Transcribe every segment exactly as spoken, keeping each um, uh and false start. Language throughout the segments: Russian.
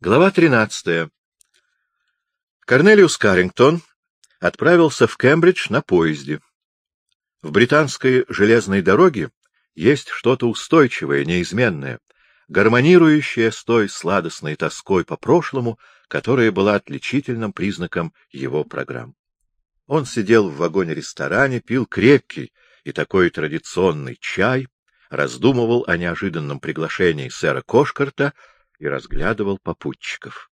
Глава тринадцатая. Корнелиус Каррингтон отправился в Кембридж на поезде. В британской железной дороге есть что-то устойчивое, неизменное, гармонирующее с той сладостной тоской по прошлому, которая была отличительным признаком его программ. Он сидел в вагоне-ресторане, пил крепкий и такой традиционный чай, раздумывал о неожиданном приглашении сэра Кошкарта и разглядывал попутчиков.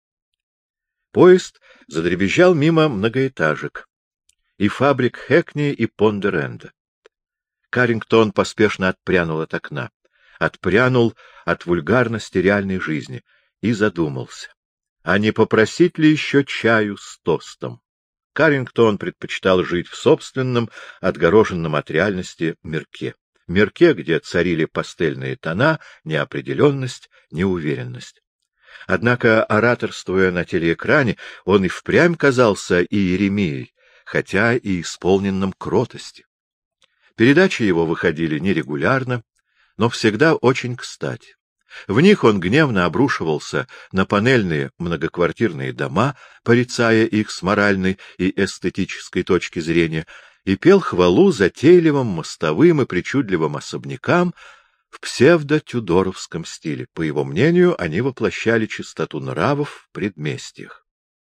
Поезд задребезжал мимо многоэтажек и фабрик Хэкни и Пондеренда. Каррингтон поспешно отпрянул от окна, отпрянул от вульгарности реальной жизни и задумался, а не попросить ли еще чаю с тостом. Каррингтон предпочитал жить в собственном, отгороженном от реальности мирке. Мирке, где царили пастельные тона, неопределенность, неуверенность. Однако, ораторствуя на телеэкране, он и впрямь казался Иеремией, хотя и исполненным кротости. Передачи его выходили нерегулярно, но всегда очень кстати. В них он гневно обрушивался на панельные многоквартирные дома, порицая их с моральной и эстетической точки зрения, и пел хвалу затейливым мостовым и причудливым особнякам в псевдо-тюдоровском стиле. По его мнению, они воплощали чистоту нравов в предместьях.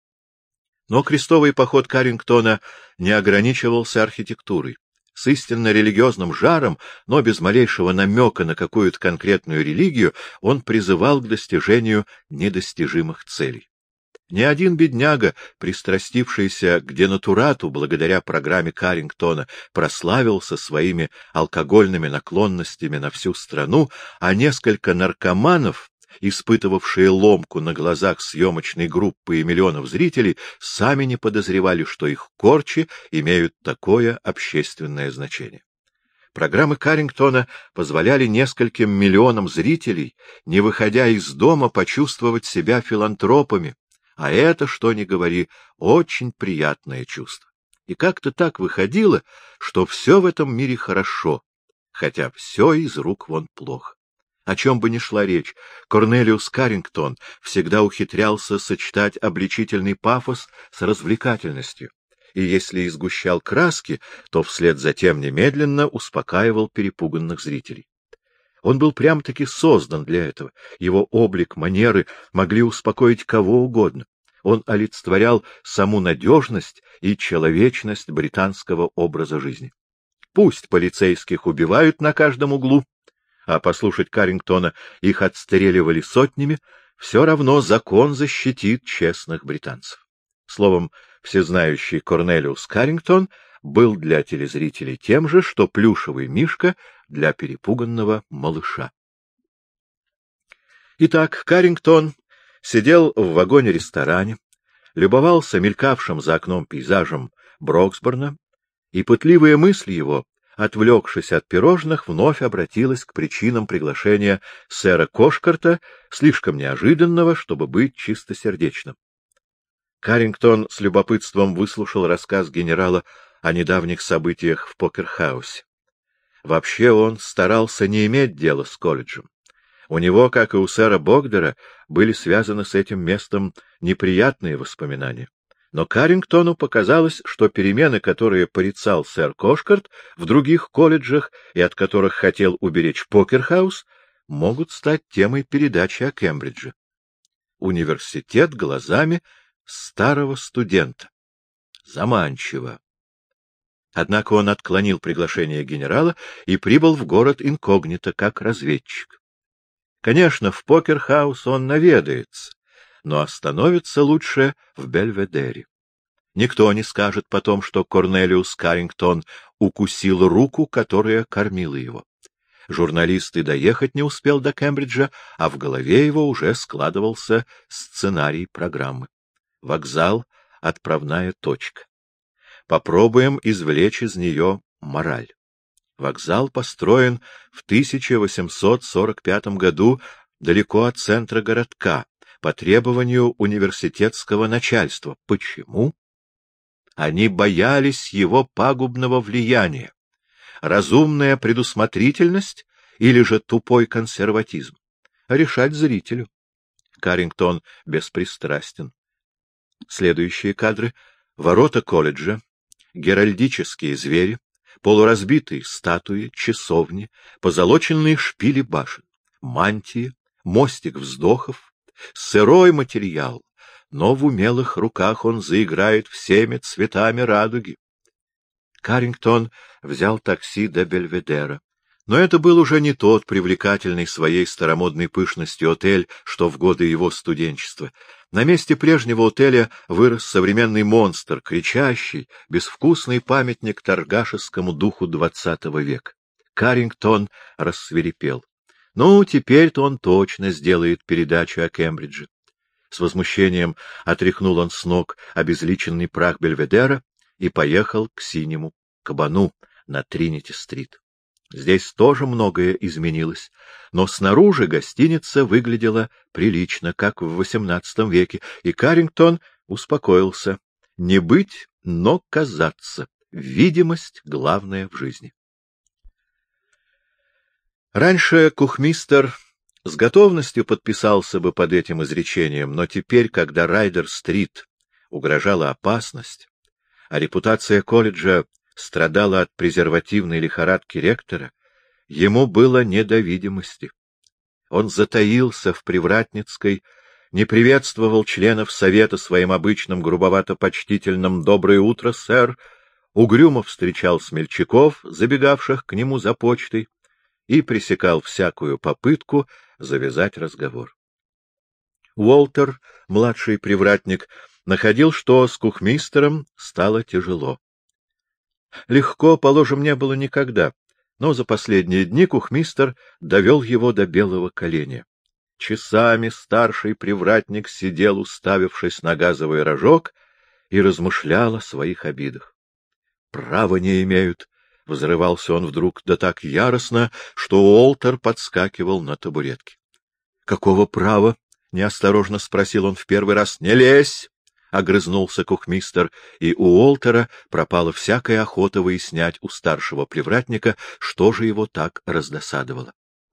Но крестовый поход Каррингтона не ограничивался архитектурой. С истинно религиозным жаром, но без малейшего намека на какую-то конкретную религию, он призывал к достижению недостижимых целей. Ни один бедняга, пристрастившийся к денатурату благодаря программе Каррингтона, прославился своими алкогольными наклонностями на всю страну, а несколько наркоманов, испытывавшие ломку на глазах съемочной группы и миллионов зрителей, сами не подозревали, что их корчи имеют такое общественное значение. Программы Каррингтона позволяли нескольким миллионам зрителей, не выходя из дома, почувствовать себя филантропами, а это, что ни говори, очень приятное чувство. И как-то так выходило, что все в этом мире хорошо, хотя все из рук вон плохо. О чем бы ни шла речь, Корнелиус Каррингтон всегда ухитрялся сочетать обличительный пафос с развлекательностью, и если и сгущал краски, то вслед за тем немедленно успокаивал перепуганных зрителей. Он был прям-таки создан для этого, его облик, манеры могли успокоить кого угодно. Он олицетворял саму надежность и человечность британского образа жизни. Пусть полицейских убивают на каждом углу, а послушать Каррингтона их отстреливали сотнями, все равно закон защитит честных британцев. Словом, всезнающий Корнелиус Каррингтон был для телезрителей тем же, что плюшевый мишка для перепуганного малыша. Итак, Каррингтон сидел в вагоне-ресторане, любовался мелькавшим за окном пейзажем Броксборна, и пытливая мысль его, отвлекшись от пирожных, вновь обратилась к причинам приглашения сэра Кошкарта, слишком неожиданного, чтобы быть чистосердечным. Каррингтон с любопытством выслушал рассказ генерала о недавних событиях в Покер-хаусе. Вообще он старался не иметь дела с колледжем. У него, как и у сэра Богдера, были связаны с этим местом неприятные воспоминания. Но Каррингтону показалось, что перемены, которые порицал сэр Кошкарт в других колледжах и от которых хотел уберечь Покер-хаус, могут стать темой передачи о Кембридже. Университет глазами старого студента. Заманчиво. Однако он отклонил приглашение генерала и прибыл в город инкогнито, как разведчик. Конечно, в Покер-хаус он наведается, но остановится лучше в Бельведере. Никто не скажет потом, что Корнелиус Каррингтон укусил руку, которая кормила его. Журналист и доехать не успел до Кембриджа, а в голове его уже складывался сценарий программы. Вокзал — отправная точка. Попробуем извлечь из нее мораль. Вокзал построен в тысяча восемьсот сорок пятом году далеко от центра городка, по требованию университетского начальства. Почему? Они боялись его пагубного влияния. Разумная предусмотрительность или же тупой консерватизм? Решать зрителю. Каррингтон беспристрастен. Следующие кадры — ворота колледжа, геральдические звери, полуразбитые статуи, часовни, позолоченные шпили башен, мантии, мостик вздохов, сырой материал, но в умелых руках он заиграет всеми цветами радуги. Каррингтон взял такси до Бельведера. Но это был уже не тот привлекательный своей старомодной пышностью отель, что в годы его студенчества. На месте прежнего отеля вырос современный монстр, кричащий, безвкусный памятник торгашескому духу двадцатого века. Каррингтон рассвирепел. Ну, теперь-то он точно сделает передачу о Кембридже. С возмущением отряхнул он с ног обезличенный прах Бельведера и поехал к Синему кабану на Тринити-стрит. Здесь тоже многое изменилось, но снаружи гостиница выглядела прилично, как в восемнадцатом веке, и Каррингтон успокоился. Не быть, но казаться. Видимость — главное в жизни. Раньше кухмистер с готовностью подписался бы под этим изречением, но теперь, когда Райдер-стрит угрожала опасность, а репутация колледжа страдала от презервативной лихорадки ректора, ему было не до видимости. Он затаился в Привратницкой, не приветствовал членов совета своим обычным грубовато-почтительным «доброе утро, сэр», угрюмо встречал смельчаков, забегавших к нему за почтой, и пресекал всякую попытку завязать разговор. Уолтер, младший привратник, находил, что с кухмистером стало тяжело. Легко, положим, не было никогда, но за последние дни кухмистер довел его до белого коленя. Часами старший привратник сидел, уставившись на газовый рожок, и размышлял о своих обидах. «Права не имеют», — взрывался он вдруг, да так яростно, что Уолтер подскакивал на табуретке. — Какого права? — неосторожно спросил он в первый раз. — Не лезь! — огрызнулся кухмистер, и у Уолтера пропала всякая охота выяснять у старшего привратника, что же его так раздосадовало.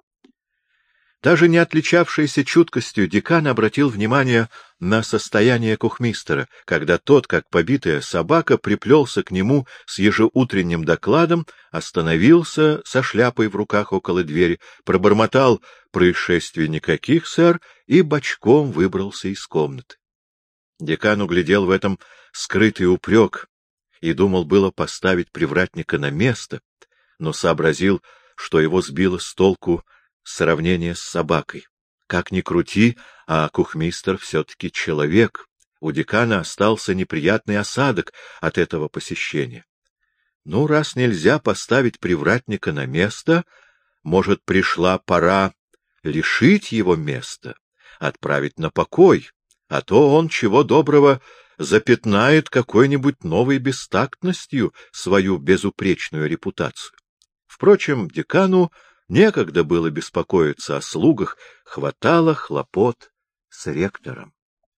Даже не отличавшийся чуткостью декан обратил внимание на состояние кухмистера, когда тот, как побитая собака, приплелся к нему с ежеутренним докладом, остановился со шляпой в руках около двери, пробормотал «происшествий никаких, сэр», и бочком выбрался из комнаты. Декан углядел в этом скрытый упрек и думал было поставить привратника на место, но сообразил, что его сбило с толку сравнение с собакой. Как ни крути, а кухмистер все-таки человек. У декана остался неприятный осадок от этого посещения. Ну, раз нельзя поставить привратника на место, может, пришла пора лишить его места, отправить на покой, а то он, чего доброго, запятнает какой-нибудь новой бестактностью свою безупречную репутацию. Впрочем, декану некогда было беспокоиться о слугах, хватало хлопот с ректором.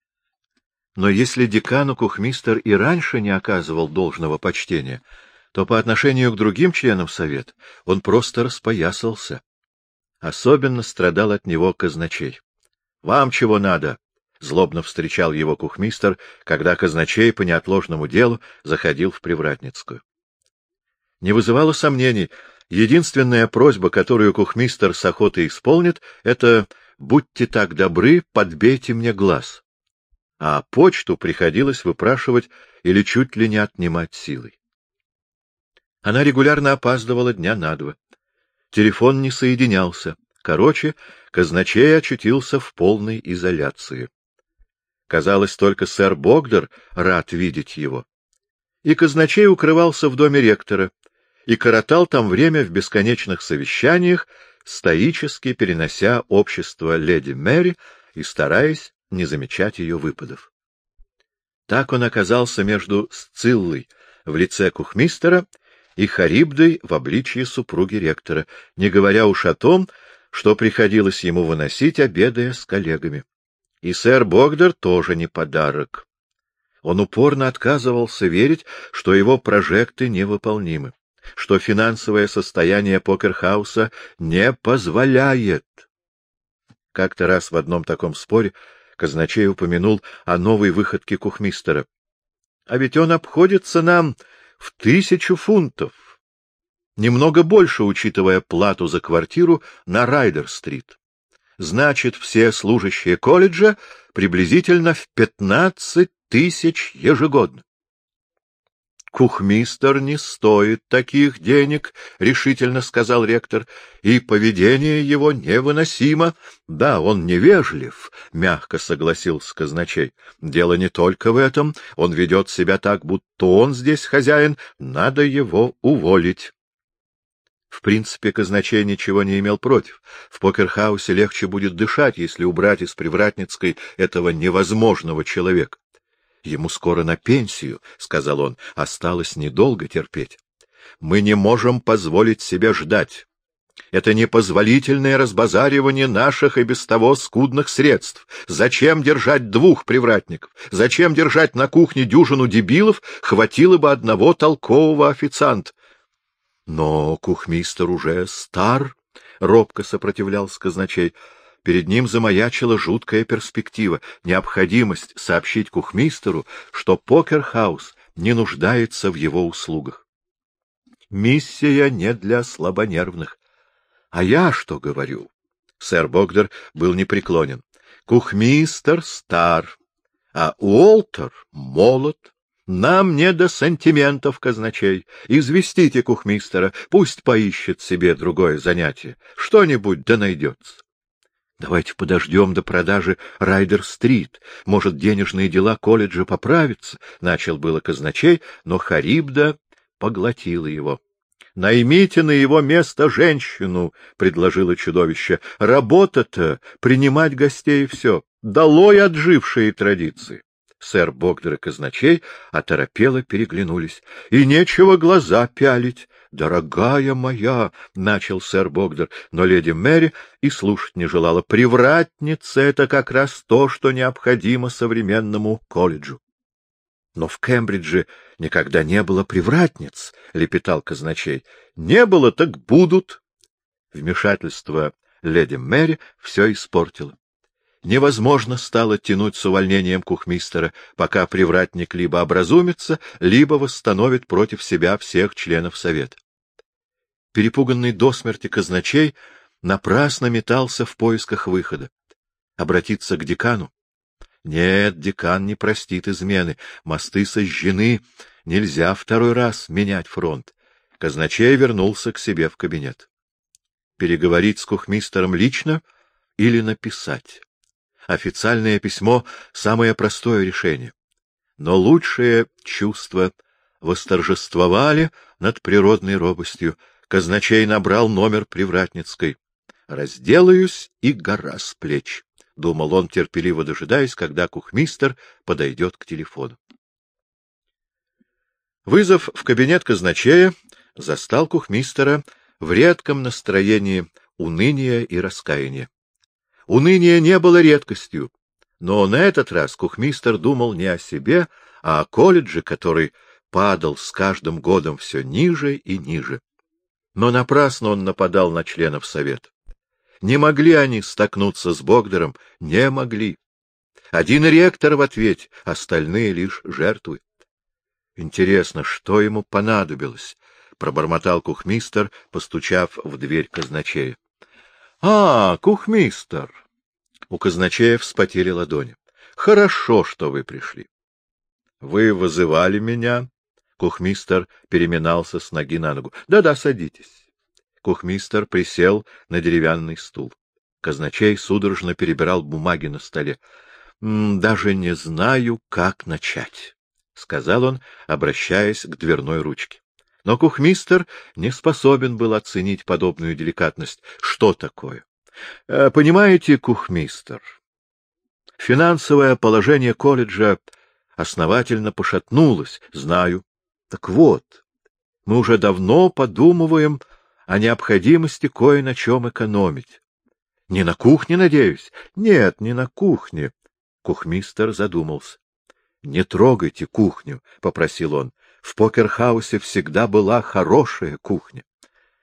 Но если декану кухмистер и раньше не оказывал должного почтения, то по отношению к другим членам совета он просто распоясался. Особенно страдал от него казначей. — Вам чего надо? — злобно встречал его кухмистер, когда казначей по неотложному делу заходил в Привратницкую. Не вызывало сомнений. Единственная просьба, которую кухмистер с охотой исполнит, это «будьте так добры, подбейте мне глаз». А почту приходилось выпрашивать или чуть ли не отнимать силой. Она регулярно опаздывала дня на два. Телефон не соединялся. Короче, казначей очутился в полной изоляции. Казалось, только сэр Богдер рад видеть его. И казначей укрывался в доме ректора, и коротал там время в бесконечных совещаниях, стоически перенося общество леди Мэри и стараясь не замечать ее выпадов. Так он оказался между Сциллой в лице кухмистера и Харибдой в обличье супруги ректора, не говоря уж о том, что приходилось ему выносить, обедая с коллегами. И сэр Богдер тоже не подарок. Он упорно отказывался верить, что его прожекты невыполнимы, что финансовое состояние Покерхауса не позволяет. Как-то раз в одном таком споре казначей упомянул о новой выходке кухмистера. — А ведь он обходится нам в тысячу фунтов. Немного больше, учитывая плату за квартиру на Райдер-стрит. Значит, все служащие колледжа приблизительно в пятнадцать тысяч ежегодно. — Кухмистер не стоит таких денег, — решительно сказал ректор, — и поведение его невыносимо. — Да, он невежлив, — мягко согласился казначей. — Дело не только в этом. Он ведет себя так, будто он здесь хозяин. Надо его уволить. В принципе, казначей ничего не имел против. В покерхаусе легче будет дышать, если убрать из Привратницкой этого невозможного человека. — Ему скоро на пенсию, — сказал он, — осталось недолго терпеть. Мы не можем позволить себе ждать. Это непозволительное разбазаривание наших и без того скудных средств. Зачем держать двух привратников? Зачем держать на кухне дюжину дебилов? Хватило бы одного толкового официанта. — Но кухмистер уже стар, — робко сопротивлялся казначей. Перед ним замаячила жуткая перспектива, необходимость сообщить кухмистеру, что покерхаус не нуждается в его услугах. Миссия не для слабонервных. А я что говорю? Сэр Богдер был непреклонен. Кухмистер стар, а Уолтер молод. Нам не до сантиментов, казначей. Известите кухмистера, пусть поищет себе другое занятие. Что-нибудь да найдется. Давайте подождем до продажи Райдер-стрит. Может, денежные дела колледжа поправятся, — начал было казначей, но Харибда поглотила его. — Наймите на его место женщину, — предложило чудовище. — Работа-то — принимать гостей и все. Долой отжившие традиции. Сэр Богдер и казначей оторопело переглянулись. — И нечего глаза пялить. — Дорогая моя, — начал сэр Богдер, но леди Мэри и слушать не желала. — Привратница — это как раз то, что необходимо современному колледжу. — Но в Кембридже никогда не было привратниц, — лепетал казначей. — Не было, так будут. Вмешательство леди Мэри все испортило. Невозможно стало тянуть с увольнением кухмистера, пока привратник либо образумится, либо восстановит против себя всех членов совета. Перепуганный до смерти казначей напрасно метался в поисках выхода. Обратиться к декану? Нет, декан не простит измены, мосты сожжены, нельзя второй раз менять фронт. Казначей вернулся к себе в кабинет. Переговорить с кухмистером лично или написать? Официальное письмо — самое простое решение. Но лучшие чувства восторжествовали над природной робостью. Казначей набрал номер Привратницкой. «Разделаюсь, и гора с плеч», — думал он, терпеливо дожидаясь, когда кухмистер подойдет к телефону. Вызов в кабинет казначея застал кухмистера в редком настроении уныния и раскаяния. Уныние не было редкостью, но на этот раз кухмистер думал не о себе, а о колледже, который падал с каждым годом все ниже и ниже. Но напрасно он нападал на членов совета. Не могли они столкнуться с Богдером, не могли. Один ректор в ответе, остальные лишь жертвы. Интересно, что ему понадобилось? — пробормотал кухмистер, постучав в дверь казначея. — А, кухмистер! У казначея вспотели ладони. — Хорошо, что вы пришли. — Вы вызывали меня? Кухмистер переминался с ноги на ногу. — Да-да, садитесь. Кухмистер присел на деревянный стул. Казначей судорожно перебирал бумаги на столе. — Даже не знаю, как начать, — сказал он, обращаясь к дверной ручке. Но кухмистер не способен был оценить подобную деликатность. Что такое? — Понимаете, кухмистер, финансовое положение колледжа основательно пошатнулось, знаю. Так вот, мы уже давно подумываем о необходимости кое на чем экономить. Не на кухне, надеюсь? Нет, не на кухне. Кухмистер задумался. — Не трогайте кухню, — попросил он. В покерхаусе всегда была хорошая кухня.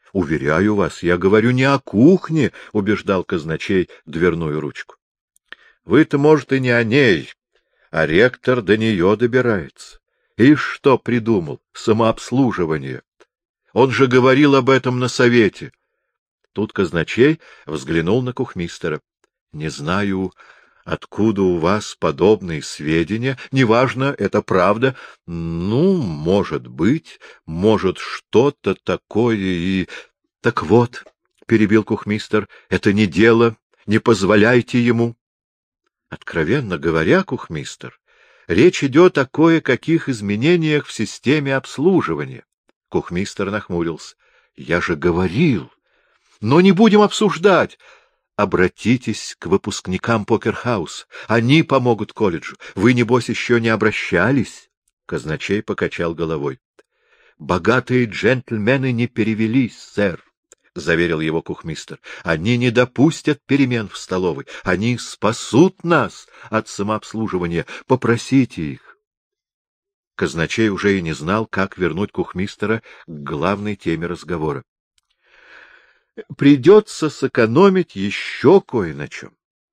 — Уверяю вас, я говорю не о кухне, — убеждал казначей дверную ручку. — Вы-то, может, и не о ней, а ректор до нее добирается. И что придумал? Самообслуживание. Он же говорил об этом на совете. Тут казначей взглянул на кухмистера. — Не знаю, откуда у вас подобные сведения. Неважно, это правда. Ну, может быть, может, что-то такое и... — Так вот, — перебил кухмистер, — это не дело, не позволяйте ему. Откровенно говоря, кухмистер, речь идет о кое-каких изменениях в системе обслуживания. Кухмистер нахмурился. — Я же говорил. Но не будем обсуждать. Обратитесь к выпускникам Покерхауса. Они помогут колледжу. Вы, небось, еще не обращались? Казначей покачал головой. — Богатые джентльмены не перевелись, сэр, — заверил его кухмистер. — Они не допустят перемен в столовой. Они спасут нас от самообслуживания. Попросите их. Казначей уже и не знал, как вернуть кухмистера к главной теме разговора. — Придется сэкономить еще кое на чем.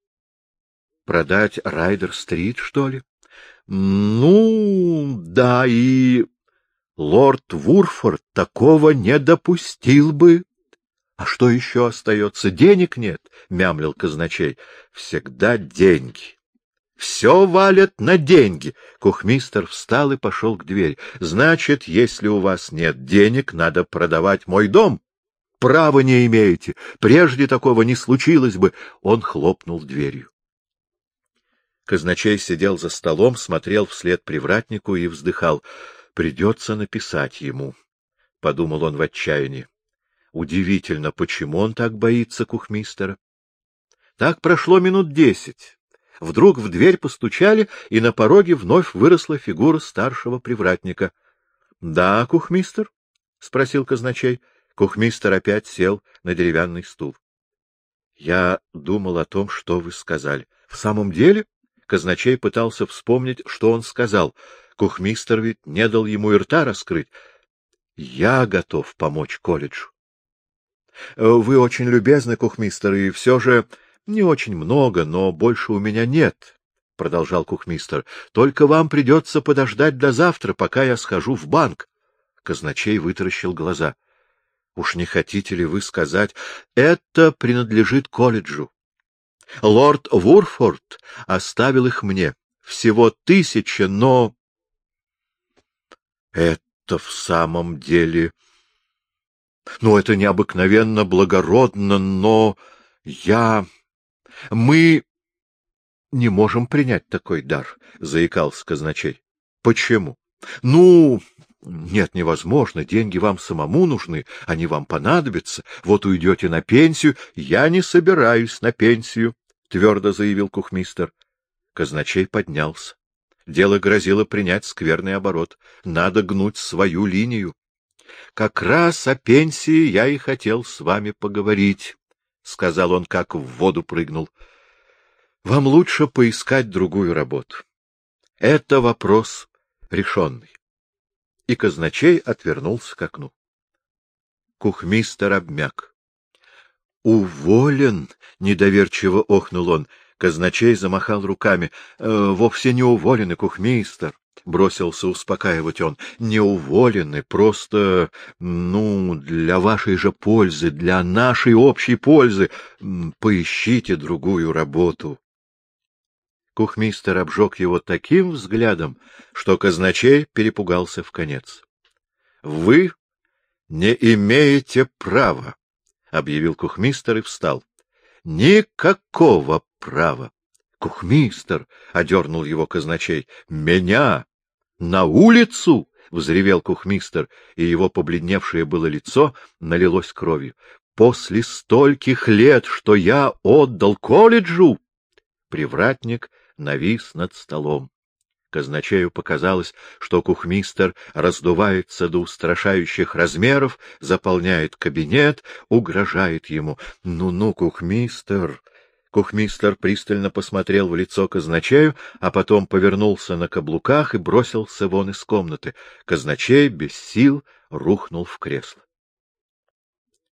— Продать Райдер-стрит, что ли? — Ну, да, и... Лорд Вурфорд такого не допустил бы. — А что еще остается? Денег нет, — мямлил казначей. — Всегда деньги. — Все валят на деньги. Кухмистер встал и пошел к двери. — Значит, если у вас нет денег, надо продавать мой дом. — Права не имеете. Прежде такого не случилось бы. Он хлопнул дверью. Казначей сидел за столом, смотрел вслед привратнику и вздыхал. Придется написать ему, — подумал он в отчаянии. Удивительно, почему он так боится кухмистера. Так прошло минут десять. Вдруг в дверь постучали, и на пороге вновь выросла фигура старшего привратника. — Да, кухмистер? — спросил казначей. Кухмистер опять сел на деревянный стул. — Я думал о том, что вы сказали. — В самом деле? Казначей пытался вспомнить, что он сказал. Кухмистер ведь не дал ему и рта раскрыть. — Я готов помочь колледжу. — Вы очень любезны, кухмистер, и все же не очень много, но больше у меня нет, — продолжал кухмистер. — Только вам придется подождать до завтра, пока я схожу в банк. Казначей вытаращил глаза. — Уж не хотите ли вы сказать, это принадлежит колледжу? Лорд Вурфорд оставил их мне. Всего тысяча, но... Это в самом деле... Ну, это необыкновенно благородно, но я... Мы не можем принять такой дар, — заикался казначей. — Почему? — Ну... Нет, невозможно. Деньги вам самому нужны, они вам понадобятся. Вот уйдете на пенсию. — Я не собираюсь на пенсию, — твердо заявил кухмистер. Казначей поднялся. Дело грозило принять скверный оборот. Надо гнуть свою линию. — Как раз о пенсии я и хотел с вами поговорить, — сказал он, как в воду прыгнул. — Вам лучше поискать другую работу. Это вопрос решенный. И казначей отвернулся к окну. Кухмистер обмяк. — Уволен! — недоверчиво охнул он. Казначей замахал руками. «Э, — Вовсе не уволены, кухмистер, — бросился успокаивать он. — Не уволены, просто, ну, для вашей же пользы, для нашей общей пользы. Поищите другую работу. Кухмистер обжег его таким взглядом, что казначей перепугался вконец. — Вы не имеете права, — объявил кухмистер и встал. — Никакого права. — Кухмистер, — одернул его казначей, — меня на улицу! — взревел кухмистер, и его побледневшее было лицо налилось кровью. — После стольких лет, что я отдал колледжу! Привратник навис над столом. Казначею показалось, что кухмистер раздувается до устрашающих размеров, заполняет кабинет, угрожает ему. «Ну-ну, кухмистер!» Кухмистер пристально посмотрел в лицо казначею, а потом повернулся на каблуках и бросился вон из комнаты. Казначей без сил рухнул в кресло.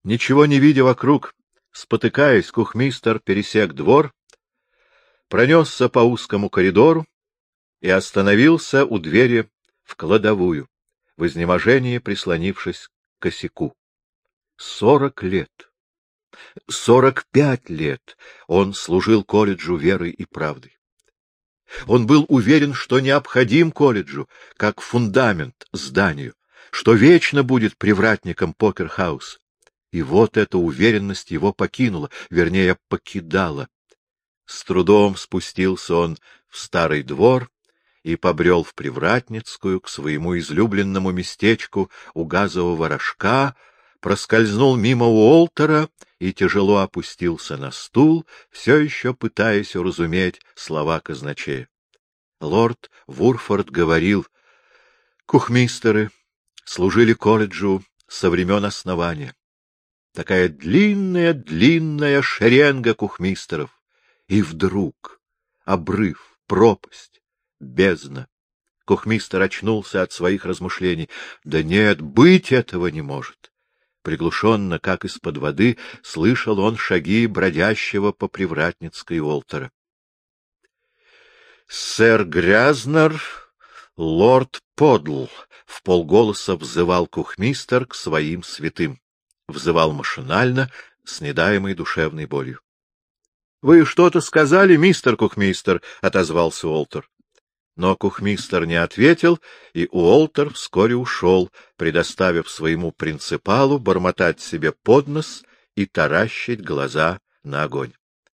Ничего не видя вокруг, спотыкаясь, кухмистер пересек двор, пронесся по узкому коридору и остановился у двери в кладовую, в изнеможении прислонившись к косяку. Сорок лет, сорок пять лет он служил колледжу верой и правдой. Он был уверен, что необходим колледжу, как фундамент зданию, что вечно будет привратником Покер-хаус. И вот эта уверенность его покинула, вернее, покидала. С трудом спустился он в старый двор и побрел в Привратницкую к своему излюбленному местечку у газового рожка, проскользнул мимо Уолтера и тяжело опустился на стул, все еще пытаясь уразуметь слова казначея. Лорд Вурфорд говорил: кухмистеры служили колледжу со времен основания. Такая длинная-длинная шеренга кухмистеров. И вдруг обрыв, пропасть, бездна. Кухмистер очнулся от своих размышлений. Да нет, быть этого не может. Приглушенно, как из-под воды, слышал он шаги бродящего по Привратницкой Уолтера. Сэр Грязнер, лорд Подл, в полголоса взывал кухмистер к своим святым. Взывал машинально, с недаемой душевной болью. — Вы что-то сказали, мистер кухмистер? — отозвался Уолтер. Но кухмистер не ответил, и Уолтер вскоре ушел, предоставив своему принципалу бормотать себе под нос и таращить глаза на огонь.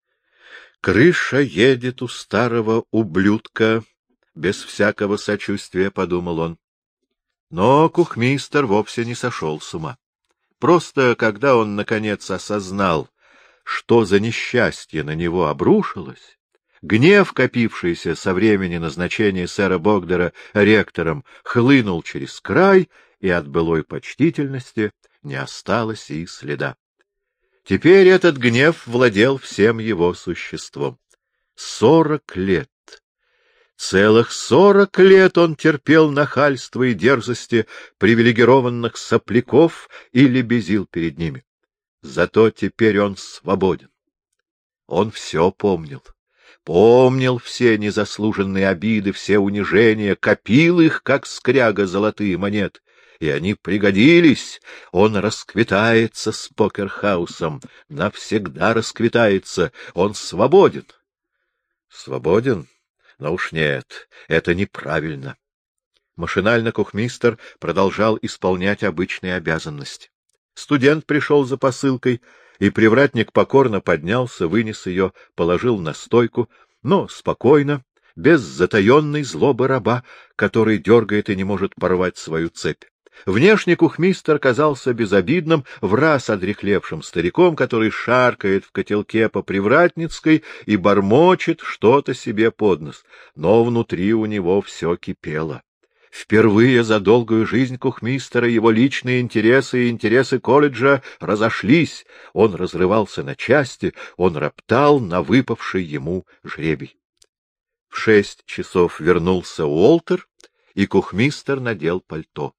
«Крыша едет у старого ублюдка», — без всякого сочувствия подумал он. Но кухмистер вовсе не сошел с ума. Просто когда он, наконец, осознал, что за несчастье на него обрушилось, гнев, копившийся со времени назначения сэра Богдера ректором, хлынул через край, и от былой почтительности не осталось и следа. Теперь этот гнев владел всем его существом. Сорок лет. Целых сорок лет он терпел нахальство и дерзости привилегированных сопляков и лебезил перед ними. Зато теперь он свободен. Он все помнил. Помнил все незаслуженные обиды, все унижения, копил их, как скряга, золотые монеты. И они пригодились. Он расквитается с Покер-хаусом, навсегда расквитается. Он свободен. Свободен? Но уж нет, это неправильно. Машинально кухмистер продолжал исполнять обычные обязанности. Студент пришел за посылкой, и привратник покорно поднялся, вынес ее, положил на стойку, но спокойно, без затаенной злобы раба, который дергает и не может порвать свою цепь. Внешне кухмистер казался безобидным, враз одряхлевшим стариком, который шаркает в котелке по Привратницкой и бормочет что-то себе под нос, но внутри у него все кипело. Впервые за долгую жизнь кухмистера его личные интересы и интересы колледжа разошлись, он разрывался на части, он роптал на выпавший ему жребий. В шесть часов вернулся Уолтер, и кухмистер надел пальто.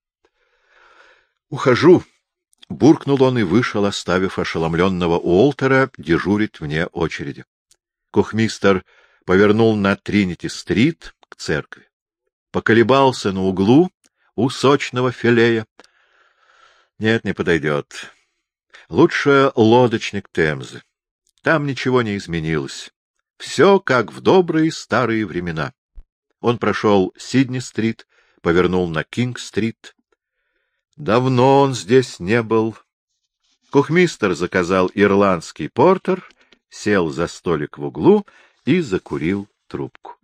— Ухожу, — буркнул он и вышел, оставив ошеломленного Уолтера дежурить вне очереди. Кухмистер повернул на Тринити-стрит к церкви. Поколебался на углу у сочного филея. Нет, не подойдет. Лучше лодочник Темзы. Там ничего не изменилось. Все как в добрые старые времена. Он прошел Сидни-стрит, повернул на Кинг-стрит. Давно он здесь не был. Кухмистер заказал ирландский портер, сел за столик в углу и закурил трубку.